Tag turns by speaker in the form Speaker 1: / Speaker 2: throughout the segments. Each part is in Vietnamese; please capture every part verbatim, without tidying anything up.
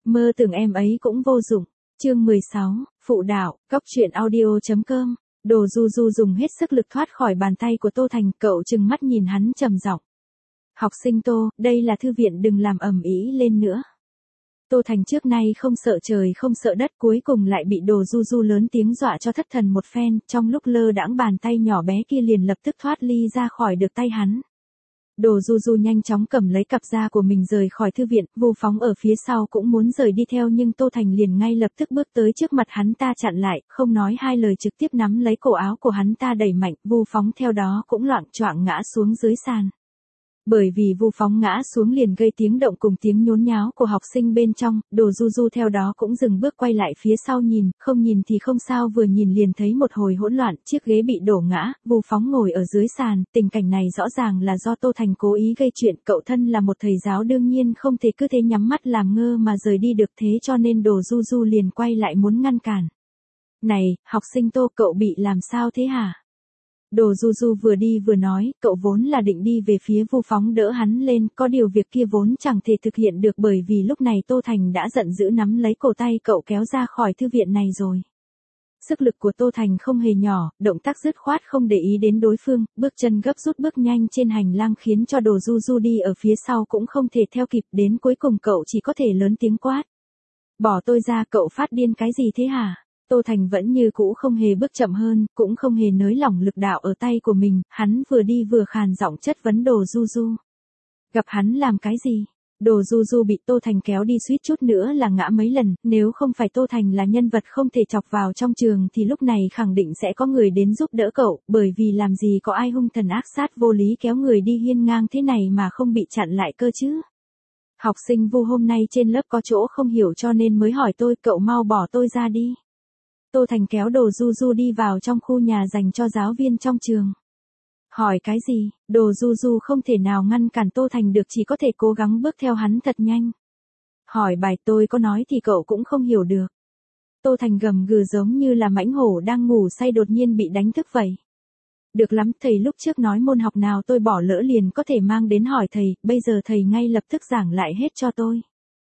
Speaker 1: Mơ tưởng em ấy cũng vô dụng. Chương mười sáu, phụ đạo, cóc truyện audio.com. Đồ Du Du dùng hết sức lực thoát khỏi bàn tay của Tô Thành, cậu trừng mắt nhìn hắn trầm giọng. Học sinh Tô, đây là thư viện, đừng làm ầm ĩ lên nữa. Tô Thành trước nay không sợ trời không sợ đất, cuối cùng lại bị Đồ Du Du lớn tiếng dọa cho thất thần một phen, trong lúc lơ đãng bàn tay nhỏ bé kia liền lập tức thoát ly ra khỏi được tay hắn. Đồ Du Du nhanh chóng cầm lấy cặp da của mình rời khỏi thư viện, Vu Phóng ở phía sau cũng muốn rời đi theo nhưng Tô Thành liền ngay lập tức bước tới trước mặt hắn ta chặn lại, không nói hai lời trực tiếp nắm lấy cổ áo của hắn ta đẩy mạnh, Vu Phóng theo đó cũng loạng choạng ngã xuống dưới sàn. Bởi vì Vu Phóng ngã xuống liền gây tiếng động cùng tiếng nhốn nháo của học sinh bên trong, Đồ Du Du theo đó cũng dừng bước quay lại phía sau nhìn, không nhìn thì không sao, vừa nhìn liền thấy một hồi hỗn loạn, chiếc ghế bị đổ ngã, Vu Phóng ngồi ở dưới sàn, tình cảnh này rõ ràng là do Tô Thành cố ý gây chuyện, cậu thân là một thầy giáo đương nhiên không thể cứ thế nhắm mắt làm ngơ mà rời đi được, thế cho nên Đồ Du Du liền quay lại muốn ngăn cản. Này, học sinh Tô, cậu bị làm sao thế hả? Đồ Du Du vừa đi vừa nói, cậu vốn là định đi về phía Vu Phóng đỡ hắn lên, có điều việc kia vốn chẳng thể thực hiện được bởi vì lúc này Tô Thành đã giận dữ nắm lấy cổ tay cậu kéo ra khỏi thư viện này rồi. Sức lực của Tô Thành không hề nhỏ, động tác dứt khoát không để ý đến đối phương, bước chân gấp rút bước nhanh trên hành lang khiến cho Đồ Du Du đi ở phía sau cũng không thể theo kịp, đến cuối cùng cậu chỉ có thể lớn tiếng quát. Bỏ tôi ra, cậu phát điên cái gì thế hả? Tô Thành vẫn như cũ không hề bước chậm hơn, cũng không hề nới lỏng lực đạo ở tay của mình, hắn vừa đi vừa khàn giọng chất vấn Đồ Du Du. Gặp hắn làm cái gì? Đồ Du Du bị Tô Thành kéo đi suýt chút nữa là ngã mấy lần, nếu không phải Tô Thành là nhân vật không thể chọc vào trong trường thì lúc này khẳng định sẽ có người đến giúp đỡ cậu, bởi vì làm gì có ai hung thần ác sát vô lý kéo người đi hiên ngang thế này mà không bị chặn lại cơ chứ. Học sinh Vu hôm nay trên lớp có chỗ không hiểu cho nên mới hỏi tôi, cậu mau bỏ tôi ra đi. Tô Thành kéo Đồ Du Du đi vào trong khu nhà dành cho giáo viên trong trường. Hỏi cái gì? Đồ Du Du không thể nào ngăn cản Tô Thành được, chỉ có thể cố gắng bước theo hắn thật nhanh. Hỏi bài tôi có nói thì cậu cũng không hiểu được. Tô Thành gầm gừ giống như là mãnh hổ đang ngủ say đột nhiên bị đánh thức vậy. Được lắm, thầy lúc trước nói môn học nào tôi bỏ lỡ liền có thể mang đến hỏi thầy, bây giờ thầy ngay lập tức giảng lại hết cho tôi.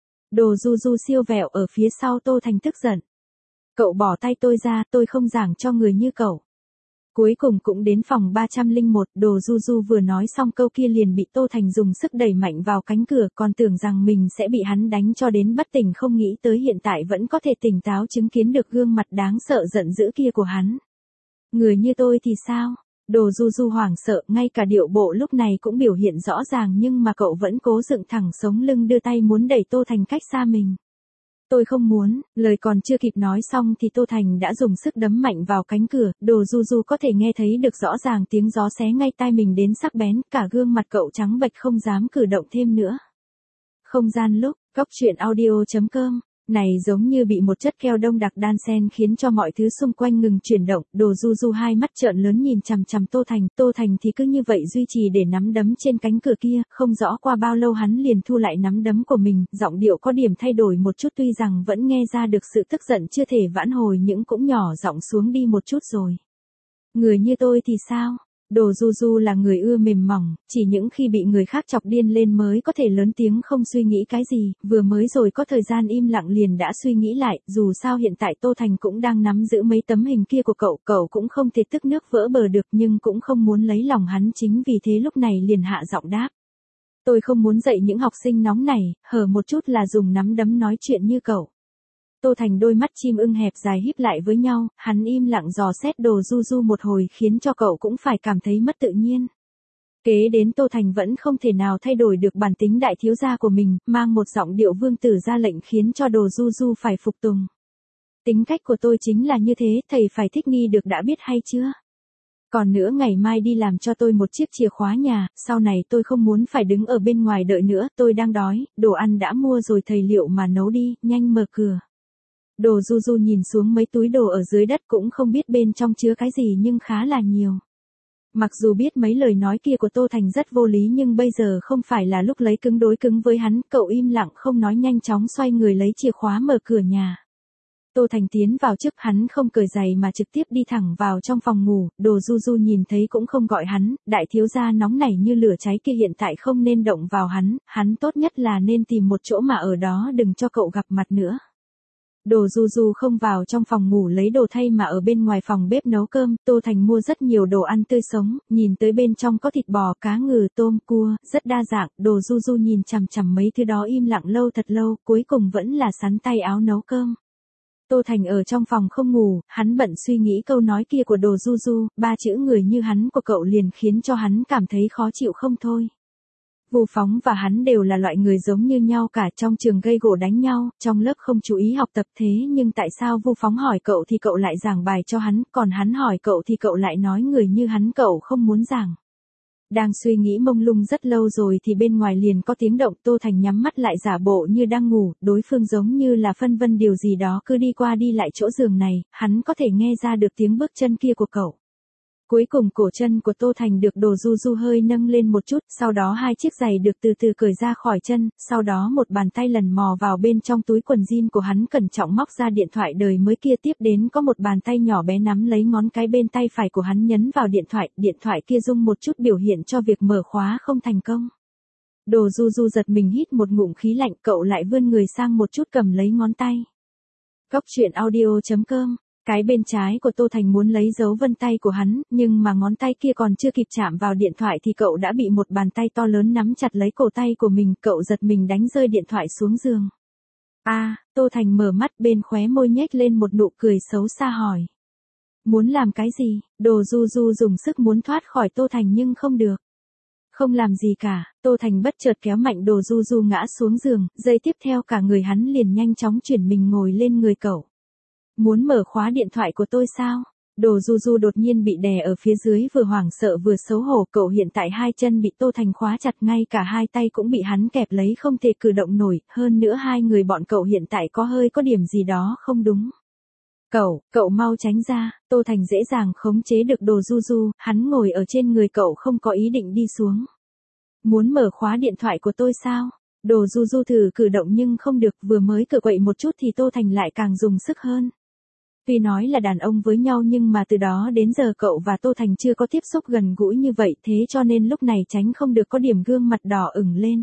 Speaker 1: Đồ Du Du siêu vẹo ở phía sau Tô Thành tức giận. Cậu bỏ tay tôi ra, tôi không giảng cho người như cậu. Cuối cùng cũng đến phòng ba trăm lẻ một, Đồ Du Du vừa nói xong câu kia liền bị Tô Thành dùng sức đẩy mạnh vào cánh cửa, còn tưởng rằng mình sẽ bị hắn đánh cho đến bất tỉnh, không nghĩ tới hiện tại vẫn có thể tỉnh táo chứng kiến được gương mặt đáng sợ giận dữ kia của hắn. Người như tôi thì sao? Đồ Du Du hoảng sợ, ngay cả điệu bộ lúc này cũng biểu hiện rõ ràng nhưng mà cậu vẫn cố dựng thẳng sống lưng đưa tay muốn đẩy Tô Thành cách xa mình. Tôi không muốn, lời còn chưa kịp nói xong thì Tô Thành đã dùng sức đấm mạnh vào cánh cửa, Đồ Du Du có thể nghe thấy được rõ ràng tiếng gió xé ngay tai mình đến sắc bén, cả gương mặt cậu trắng bệch không dám cử động thêm nữa. Không gian lúc, cóc truyện audio.com, này giống như bị một chất keo đông đặc đan xen khiến cho mọi thứ xung quanh ngừng chuyển động, Đồ Du Du hai mắt trợn lớn nhìn chằm chằm Tô Thành, Tô Thành thì cứ như vậy duy trì để nắm đấm trên cánh cửa kia, không rõ qua bao lâu hắn liền thu lại nắm đấm của mình, giọng điệu có điểm thay đổi một chút tuy rằng vẫn nghe ra được sự tức giận chưa thể vãn hồi nhưng cũng nhỏ giọng xuống đi một chút rồi. Người như tôi thì sao? Đồ Du Du là người ưa mềm mỏng, chỉ những khi bị người khác chọc điên lên mới có thể lớn tiếng không suy nghĩ cái gì, vừa mới rồi có thời gian im lặng liền đã suy nghĩ lại, dù sao hiện tại Tô Thành cũng đang nắm giữ mấy tấm hình kia của cậu, cậu cũng không thể tức nước vỡ bờ được nhưng cũng không muốn lấy lòng hắn, chính vì thế lúc này liền hạ giọng đáp. Tôi không muốn dạy những học sinh nóng này, hở một chút là dùng nắm đấm nói chuyện như cậu. Tô Thành đôi mắt chim ưng hẹp dài híp lại với nhau, hắn im lặng dò xét Đồ Du Du một hồi khiến cho cậu cũng phải cảm thấy mất tự nhiên. Kế đến Tô Thành vẫn không thể nào thay đổi được bản tính đại thiếu gia của mình, mang một giọng điệu vương tử ra lệnh khiến cho Đồ Du Du phải phục tùng. Tính cách của tôi chính là như thế, thầy phải thích nghi được đã biết hay chưa? Còn nữa ngày mai đi làm cho tôi một chiếc chìa khóa nhà, sau này tôi không muốn phải đứng ở bên ngoài đợi nữa, tôi đang đói, đồ ăn đã mua rồi thầy liệu mà nấu đi, nhanh mở cửa. Đồ Du Du nhìn xuống mấy túi đồ ở dưới đất cũng không biết bên trong chứa cái gì nhưng khá là nhiều. Mặc dù biết mấy lời nói kia của Tô Thành rất vô lý nhưng bây giờ không phải là lúc lấy cứng đối cứng với hắn, cậu im lặng không nói nhanh chóng xoay người lấy chìa khóa mở cửa nhà. Tô Thành tiến vào trước, hắn không cởi giày mà trực tiếp đi thẳng vào trong phòng ngủ, Đồ Du Du nhìn thấy cũng không gọi hắn, đại thiếu gia nóng nảy như lửa cháy kia hiện tại không nên động vào hắn, hắn tốt nhất là nên tìm một chỗ mà ở đó đừng cho cậu gặp mặt nữa. Đồ Du Du không vào trong phòng ngủ lấy đồ thay mà ở bên ngoài phòng bếp nấu cơm, Tô Thành mua rất nhiều đồ ăn tươi sống, nhìn tới bên trong có thịt bò, cá ngừ, tôm, cua, rất đa dạng, Đồ Du Du nhìn chằm chằm mấy thứ đó im lặng lâu thật lâu, cuối cùng vẫn là sắn tay áo nấu cơm. Tô Thành ở trong phòng không ngủ, hắn bận suy nghĩ câu nói kia của Đồ Du Du, ba chữ người như hắn của cậu liền khiến cho hắn cảm thấy khó chịu không thôi. Vu Phóng và hắn đều là loại người giống như nhau cả, trong trường gây gổ đánh nhau, trong lớp không chú ý học tập, thế nhưng tại sao Vu Phóng hỏi cậu thì cậu lại giảng bài cho hắn, còn hắn hỏi cậu thì cậu lại nói người như hắn cậu không muốn giảng. Đang suy nghĩ mông lung rất lâu rồi thì bên ngoài liền có tiếng động, Tô Thành nhắm mắt lại giả bộ như đang ngủ, đối phương giống như là phân vân điều gì đó cứ đi qua đi lại chỗ giường này, hắn có thể nghe ra được tiếng bước chân kia của cậu. Cuối cùng cổ chân của Tô Thành được Đồ Du Du hơi nâng lên một chút, sau đó hai chiếc giày được từ từ cởi ra khỏi chân, sau đó một bàn tay lần mò vào bên trong túi quần jean của hắn cẩn trọng móc ra điện thoại đời mới kia, tiếp đến có một bàn tay nhỏ bé nắm lấy ngón cái bên tay phải của hắn nhấn vào điện thoại, điện thoại kia rung một chút biểu hiện cho việc mở khóa không thành công. Đồ Du Du giật mình hít một ngụm khí lạnh, cậu lại vươn người sang một chút cầm lấy ngón tay. Cóc truyện audio chấm com. Cái bên trái của Tô Thành muốn lấy dấu vân tay của hắn, nhưng mà ngón tay kia còn chưa kịp chạm vào điện thoại thì cậu đã bị một bàn tay to lớn nắm chặt lấy cổ tay của mình, cậu giật mình đánh rơi điện thoại xuống giường. A, à, Tô Thành mở mắt, bên khóe môi nhếch lên một nụ cười xấu xa hỏi. Muốn làm cái gì? Đồ Du Du dùng sức muốn thoát khỏi Tô Thành nhưng không được. Không làm gì cả, Tô Thành bất chợt kéo mạnh Đồ Du Du ngã xuống giường, giây tiếp theo cả người hắn liền nhanh chóng chuyển mình ngồi lên người cậu. Muốn mở khóa điện thoại của tôi sao? Đồ Du Du đột nhiên bị đè ở phía dưới, vừa hoảng sợ vừa xấu hổ, cậu hiện tại hai chân bị Tô Thành khóa chặt, ngay cả hai tay cũng bị hắn kẹp lấy không thể cử động nổi, hơn nữa hai người bọn cậu hiện tại có hơi có điểm gì đó không đúng. Cậu, cậu mau tránh ra, Tô Thành dễ dàng khống chế được Đồ Du Du, hắn ngồi ở trên người cậu không có ý định đi xuống. Muốn mở khóa điện thoại của tôi sao? Đồ Du Du thử cử động nhưng không được, vừa mới cự quậy một chút thì Tô Thành lại càng dùng sức hơn. Tuy nói là đàn ông với nhau nhưng mà từ đó đến giờ cậu và Tô Thành chưa có tiếp xúc gần gũi như vậy, thế cho nên lúc này tránh không được có điểm gương mặt đỏ ửng lên.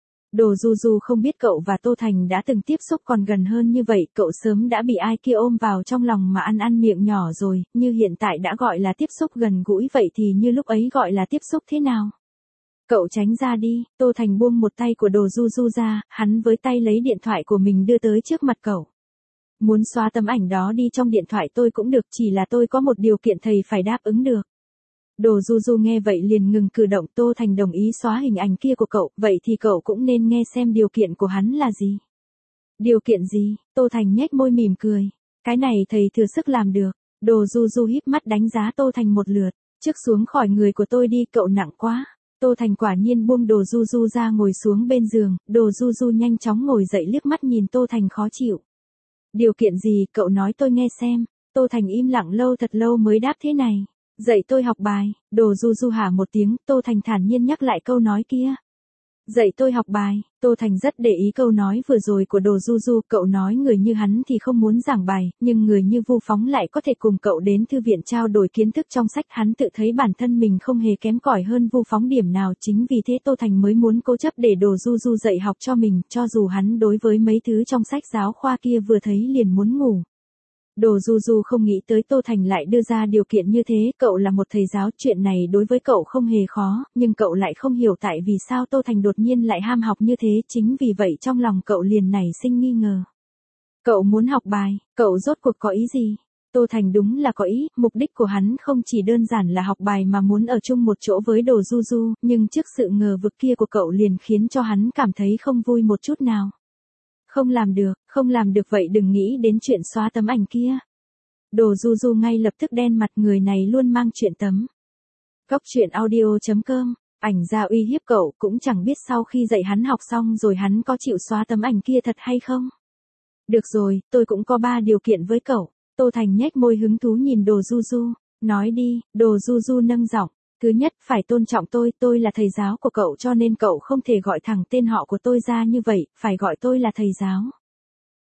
Speaker 1: Đồ Du Du không biết cậu và Tô Thành đã từng tiếp xúc còn gần hơn như vậy, cậu sớm đã bị ai kia ôm vào trong lòng mà ăn ăn miệng nhỏ rồi, như hiện tại đã gọi là tiếp xúc gần gũi vậy thì như lúc ấy gọi là tiếp xúc thế nào? Cậu tránh ra đi, Tô Thành buông một tay của Đồ Du Du ra, hắn với tay lấy điện thoại của mình đưa tới trước mặt cậu. Muốn xóa tấm ảnh đó đi trong điện thoại tôi cũng được, chỉ là tôi có một điều kiện thầy phải đáp ứng được. Đồ Du Du nghe vậy liền ngừng cử động, Tô Thành đồng ý xóa hình ảnh kia của cậu, vậy thì cậu cũng nên nghe xem điều kiện của hắn là gì. Điều kiện gì? Tô Thành nhếch môi mỉm cười. Cái này thầy thừa sức làm được. Đồ Du Du híp mắt đánh giá Tô Thành một lượt. Trước xuống khỏi người của tôi đi, cậu nặng quá. Tô Thành quả nhiên buông Đồ Du Du ra ngồi xuống bên giường, Đồ Du Du nhanh chóng ngồi dậy liếc mắt nhìn Tô Thành khó chịu. Điều kiện gì, cậu nói tôi nghe xem. Tô Thành im lặng lâu thật lâu mới đáp thế này. Dạy tôi học bài. Đồ Du Du hả một tiếng, Tô Thành thản nhiên nhắc lại câu nói kia. Dạy tôi học bài. Tô Thành rất để ý câu nói vừa rồi của Đồ Du Du, cậu nói người như hắn thì không muốn giảng bài, nhưng người như Vu Phóng lại có thể cùng cậu đến thư viện trao đổi kiến thức trong sách, hắn tự thấy bản thân mình không hề kém cỏi hơn Vu Phóng điểm nào, chính vì thế Tô Thành mới muốn cố chấp để Đồ Du Du dạy học cho mình, cho dù hắn đối với mấy thứ trong sách giáo khoa kia vừa thấy liền muốn ngủ. Đồ Du Du không nghĩ tới Tô Thành lại đưa ra điều kiện như thế, cậu là một thầy giáo, chuyện này đối với cậu không hề khó, nhưng cậu lại không hiểu tại vì sao Tô Thành đột nhiên lại ham học như thế, chính vì vậy trong lòng cậu liền nảy sinh nghi ngờ. Cậu muốn học bài, cậu rốt cuộc có ý gì? Tô Thành đúng là có ý, mục đích của hắn không chỉ đơn giản là học bài mà muốn ở chung một chỗ với Đồ Du Du, nhưng trước sự ngờ vực kia của cậu liền khiến cho hắn cảm thấy không vui một chút nào. Không làm được, không làm được vậy đừng nghĩ đến chuyện xóa tấm ảnh kia. Đồ Du Du ngay lập tức đen mặt, người này luôn mang chuyện tấm. Cóc truyện audio chấm com, ảnh ra uy hiếp cậu, cũng chẳng biết sau khi dạy hắn học xong rồi hắn có chịu xóa tấm ảnh kia thật hay không. Được rồi, tôi cũng có ba điều kiện với cậu. Tô Thành nhếch môi hứng thú nhìn Đồ Du Du, nói đi. Đồ Du Du nâng giọng. Thứ nhất, phải tôn trọng tôi, tôi là thầy giáo của cậu cho nên cậu không thể gọi thẳng tên họ của tôi ra như vậy, phải gọi tôi là thầy giáo.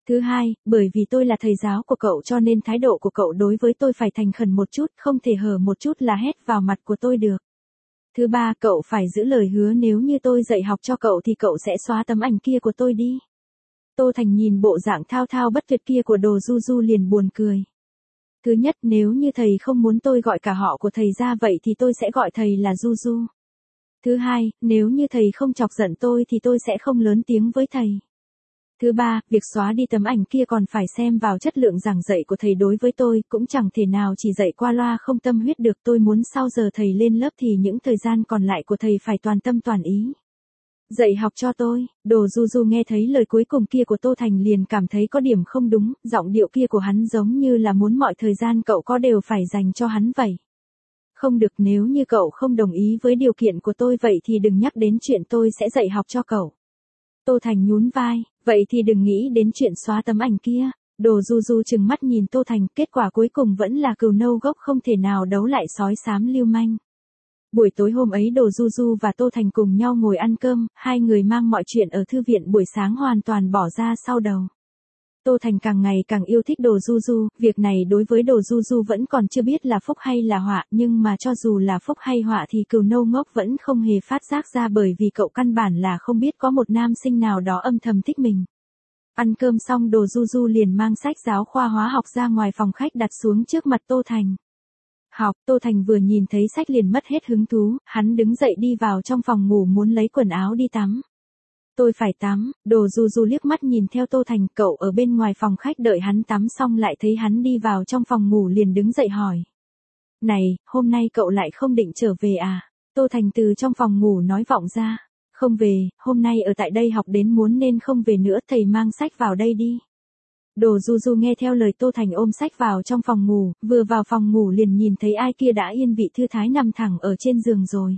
Speaker 1: Thứ hai, bởi vì tôi là thầy giáo của cậu cho nên thái độ của cậu đối với tôi phải thành khẩn một chút, không thể hở một chút là hét vào mặt của tôi được. Thứ ba, cậu phải giữ lời hứa nếu như tôi dạy học cho cậu thì cậu sẽ xóa tấm ảnh kia của tôi đi. Tô Thành nhìn bộ dạng thao thao bất tuyệt kia của Đồ Du Du liền buồn cười. Thứ nhất, nếu như thầy không muốn tôi gọi cả họ của thầy ra vậy thì tôi sẽ gọi thầy là Du Du. Thứ hai, nếu như thầy không chọc giận tôi thì tôi sẽ không lớn tiếng với thầy. Thứ ba, việc xóa đi tấm ảnh kia còn phải xem vào chất lượng giảng dạy của thầy đối với tôi, cũng chẳng thể nào chỉ dạy qua loa không tâm huyết được. Tôi muốn sau giờ thầy lên lớp thì những thời gian còn lại của thầy phải toàn tâm toàn ý. Dạy học cho tôi. Đồ Du Du nghe thấy lời cuối cùng kia của Tô Thành liền cảm thấy có điểm không đúng, giọng điệu kia của hắn giống như là muốn mọi thời gian cậu có đều phải dành cho hắn vậy. Không được, nếu như cậu không đồng ý với điều kiện của tôi vậy thì đừng nhắc đến chuyện tôi sẽ dạy học cho cậu. Tô Thành nhún vai, vậy thì đừng nghĩ đến chuyện xóa tấm ảnh kia. Đồ Du Du trừng mắt nhìn Tô Thành, kết quả cuối cùng vẫn là cừu nâu gốc không thể nào đấu lại sói xám lưu manh. Buổi tối hôm ấy Đồ Du Du và Tô Thành cùng nhau ngồi ăn cơm, hai người mang mọi chuyện ở thư viện buổi sáng hoàn toàn bỏ ra sau đầu. Tô Thành càng ngày càng yêu thích Đồ Du Du, việc này đối với Đồ Du Du vẫn còn chưa biết là phúc hay là họa, nhưng mà cho dù là phúc hay họa thì cừu nâu ngốc vẫn không hề phát giác ra bởi vì cậu căn bản là không biết có một nam sinh nào đó âm thầm thích mình. Ăn cơm xong Đồ Du Du liền mang sách giáo khoa hóa học ra ngoài phòng khách đặt xuống trước mặt Tô Thành. Học, Tô Thành vừa nhìn thấy sách liền mất hết hứng thú, hắn đứng dậy đi vào trong phòng ngủ muốn lấy quần áo đi tắm. Tôi phải tắm. Đồ Du Du liếc mắt nhìn theo Tô Thành, cậu ở bên ngoài phòng khách đợi hắn tắm xong lại thấy hắn đi vào trong phòng ngủ liền đứng dậy hỏi. Này, hôm nay cậu lại không định trở về à? Tô Thành từ trong phòng ngủ nói vọng ra. Không về, hôm nay ở tại đây học đến muốn nên không về nữa, thầy mang sách vào đây đi. Đồ Du Du nghe theo lời Tô Thành ôm sách vào trong phòng ngủ, vừa vào phòng ngủ liền nhìn thấy ai kia đã yên vị thư thái nằm thẳng ở trên giường rồi.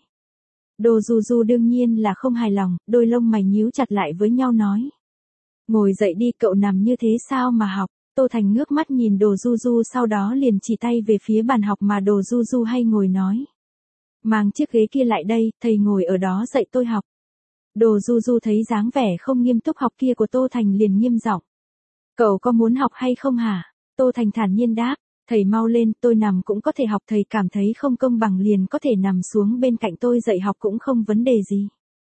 Speaker 1: Đồ Du Du đương nhiên là không hài lòng, đôi lông mày nhíu chặt lại với nhau nói. Ngồi dậy đi, cậu nằm như thế sao mà học? Tô Thành ngước mắt nhìn Đồ Du Du sau đó liền chỉ tay về phía bàn học mà Đồ Du Du hay ngồi nói. Mang chiếc ghế kia lại đây, thầy ngồi ở đó dạy tôi học. Đồ Du Du thấy dáng vẻ không nghiêm túc học kia của Tô Thành liền nghiêm giọng. Cậu có muốn học hay không hả? Tô Thành thản nhiên đáp. Thầy mau lên, tôi nằm cũng có thể học, thầy cảm thấy không công bằng liền có thể nằm xuống bên cạnh tôi dạy học cũng không vấn đề gì.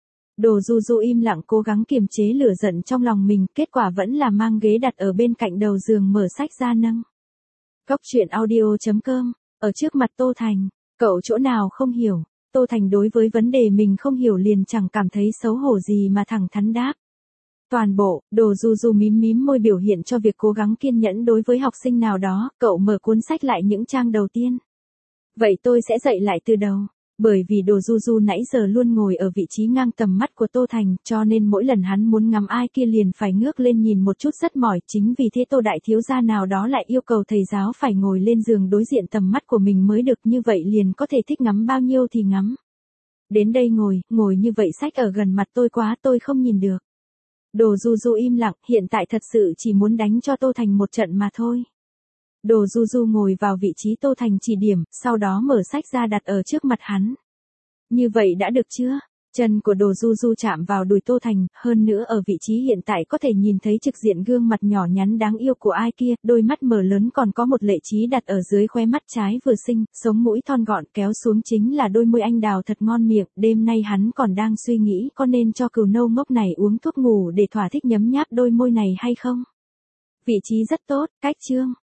Speaker 1: Đồ Du Du im lặng cố gắng kiềm chế lửa giận trong lòng mình, kết quả vẫn là mang ghế đặt ở bên cạnh đầu giường mở sách ra nâng. Cóc truyện audio chấm com, ở trước mặt Tô Thành, cậu chỗ nào không hiểu? Tô Thành đối với vấn đề mình không hiểu liền chẳng cảm thấy xấu hổ gì mà thẳng thắn đáp. Toàn bộ, Đồ Du Du mím mím môi biểu hiện cho việc cố gắng kiên nhẫn đối với học sinh nào đó, cậu mở cuốn sách lại những trang đầu tiên. Vậy tôi sẽ dạy lại từ đầu. Bởi vì Đồ Du Du nãy giờ luôn ngồi ở vị trí ngang tầm mắt của Tô Thành, cho nên mỗi lần hắn muốn ngắm ai kia liền phải ngước lên nhìn một chút rất mỏi. Chính vì thế Tô đại thiếu gia nào đó lại yêu cầu thầy giáo phải ngồi lên giường đối diện tầm mắt của mình mới được, như vậy liền có thể thích ngắm bao nhiêu thì ngắm. Đến đây ngồi, ngồi như vậy sách ở gần mặt tôi quá tôi không nhìn được. Đồ Du Du im lặng, hiện tại thật sự chỉ muốn đánh cho Tô Thành một trận mà thôi. Đồ Du Du ngồi vào vị trí Tô Thành chỉ điểm, sau đó mở sách ra đặt ở trước mặt hắn. Như vậy đã được chưa? Chân của Đồ Du Du chạm vào đùi Tô Thành, hơn nữa ở vị trí hiện tại có thể nhìn thấy trực diện gương mặt nhỏ nhắn đáng yêu của ai kia, đôi mắt mở lớn còn có một lệ trí đặt ở dưới khóe mắt trái vừa xinh, sống mũi thon gọn kéo xuống chính là đôi môi anh đào thật ngon miệng, đêm nay hắn còn đang suy nghĩ có nên cho cừu nâu ngốc này uống thuốc ngủ để thỏa thích nhấm nháp đôi môi này hay không. Vị trí rất tốt, cách chương.